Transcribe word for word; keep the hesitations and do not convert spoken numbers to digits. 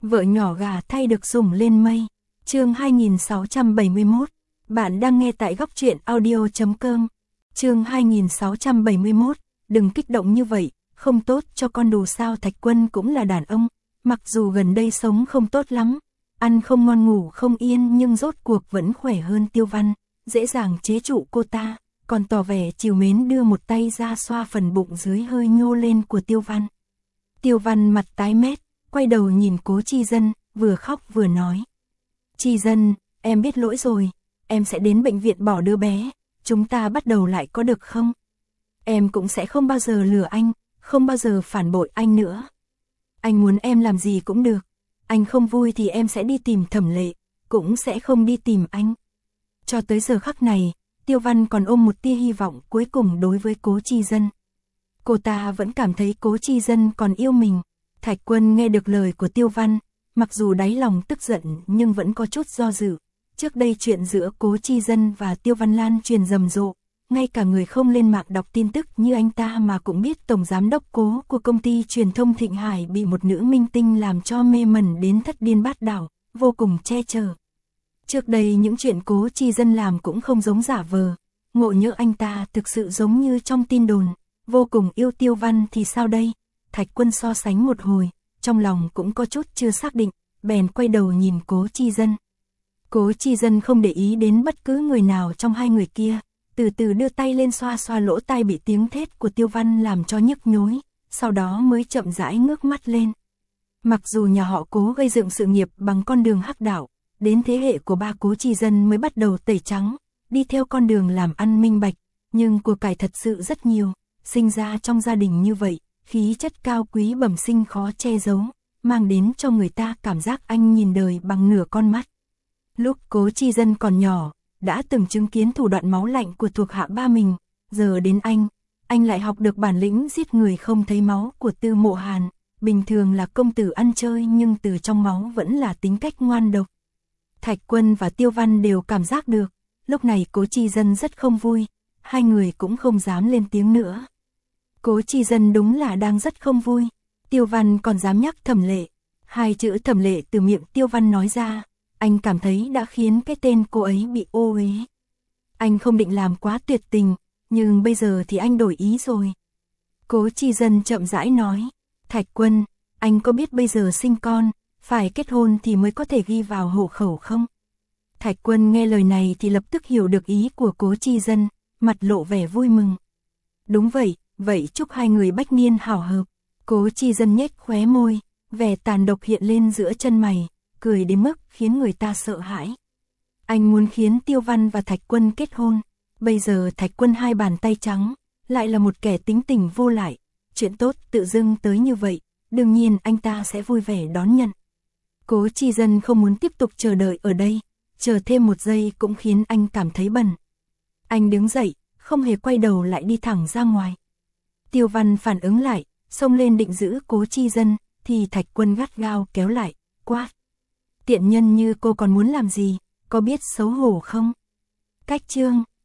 Vợ nhỏ gà thay được sủng lên mây. Chương hai nghìn sáu trăm bảy mươi mốt. Bạn đang nghe tại góc truyện audio chấm com. Chương hai nghìn sáu trăm bảy mươi mốt. Đừng kích động như vậy, không tốt cho con. Dù sao Thạch Quân cũng là đàn ông, mặc dù gần đây sống không tốt lắm, ăn không ngon ngủ không yên, nhưng rốt cuộc vẫn khỏe hơn Tiêu Văn, dễ dàng chế trụ cô ta, còn tỏ vẻ trìu mến đưa một tay ra xoa phần bụng dưới hơi nhô lên của Tiêu Văn. Tiêu Văn mặt tái mét, quay đầu nhìn Cố Chi Dân, vừa khóc vừa nói. Chi Dân, em biết lỗi rồi, em sẽ đến bệnh viện bỏ đứa bé, chúng ta bắt đầu lại có được không? Em cũng sẽ không bao giờ lừa anh, không bao giờ phản bội anh nữa. Anh muốn em làm gì cũng được, anh không vui thì em sẽ đi tìm Thẩm Lệ, cũng sẽ không đi tìm anh. Cho tới giờ khắc này, Tiêu Văn còn ôm một tia hy vọng cuối cùng đối với Cố Chi Dân. Cô ta vẫn cảm thấy Cố Chi Dân còn yêu mình. Thạch Quân nghe được lời của Tiêu Văn, mặc dù đáy lòng tức giận nhưng vẫn có chút do dự. Trước đây chuyện giữa Cố Chi Dân và Tiêu Văn lan truyền rầm rộ, ngay cả người không lên mạng đọc tin tức như anh ta mà cũng biết tổng giám đốc Cố của công ty truyền thông Thịnh Hải bị một nữ minh tinh làm cho mê mẩn đến thất điên bát đảo, vô cùng che chở. Trước đây những chuyện Cố Chi Dân làm cũng không giống giả vờ, ngộ nhỡ anh ta thực sự giống như trong tin đồn, vô cùng yêu Tiêu Văn thì sao đây? Thạch Quân so sánh một hồi, trong lòng cũng có chút chưa xác định, bèn quay đầu nhìn Cố Chi Dân. Cố Chi Dân không để ý đến bất cứ người nào trong hai người kia, từ từ đưa tay lên xoa xoa lỗ tai bị tiếng thét của Tiêu Văn làm cho nhức nhối, sau đó mới chậm rãi ngước mắt lên. Mặc dù nhà họ Cố gây dựng sự nghiệp bằng con đường hắc đạo, đến thế hệ của ba Cố Chi Dân mới bắt đầu tẩy trắng, đi theo con đường làm ăn minh bạch, nhưng của cải thật sự rất nhiều, sinh ra trong gia đình như vậy, khí chất cao quý bẩm sinh khó che giấu, mang đến cho người ta cảm giác anh nhìn đời bằng nửa con mắt. Lúc Cố Chi Dân còn nhỏ, đã từng chứng kiến thủ đoạn máu lạnh của thuộc hạ ba mình, giờ đến anh, anh lại học được bản lĩnh giết người không thấy máu của Tư Mộ Hàn, bình thường là công tử ăn chơi nhưng từ trong máu vẫn là tính cách ngoan độc. Thạch Quân và Tiêu Văn đều cảm giác được, lúc này Cố Chi Dân rất không vui, hai người cũng không dám lên tiếng nữa. Cố Chi Dân đúng là đang rất không vui, Tiêu Văn còn dám nhắc Thẩm Lệ, hai chữ Thẩm Lệ từ miệng Tiêu Văn nói ra, anh cảm thấy đã khiến cái tên cô ấy bị ô uế. Anh không định làm quá tuyệt tình, nhưng bây giờ thì anh đổi ý rồi. Cố Chi Dân chậm rãi nói, Thạch Quân, anh có biết bây giờ sinh con, phải kết hôn thì mới có thể ghi vào hộ khẩu không? Thạch Quân nghe lời này thì lập tức hiểu được ý của Cố Chi Dân, mặt lộ vẻ vui mừng. Đúng vậy, vậy chúc hai người bách niên hảo hợp. Cố Chi Dân nhếch khóe môi, vẻ tàn độc hiện lên giữa chân mày, cười đến mức khiến người ta sợ hãi. Anh muốn khiến Tiêu Văn và Thạch Quân kết hôn, bây giờ Thạch Quân hai bàn tay trắng, lại là một kẻ tính tình vô lại, chuyện tốt tự dưng tới như vậy, đương nhiên anh ta sẽ vui vẻ đón nhận. Cố Chi Dân không muốn tiếp tục chờ đợi ở đây, chờ thêm một giây cũng khiến anh cảm thấy bần. Anh đứng dậy, không hề quay đầu lại đi thẳng ra ngoài. Tiêu Văn phản ứng lại, xông lên định giữ Cố Chi Dân, thì Thạch Quân gắt gao kéo lại, quát. Tiện nhân như cô còn muốn làm gì, có biết xấu hổ không? Cách chương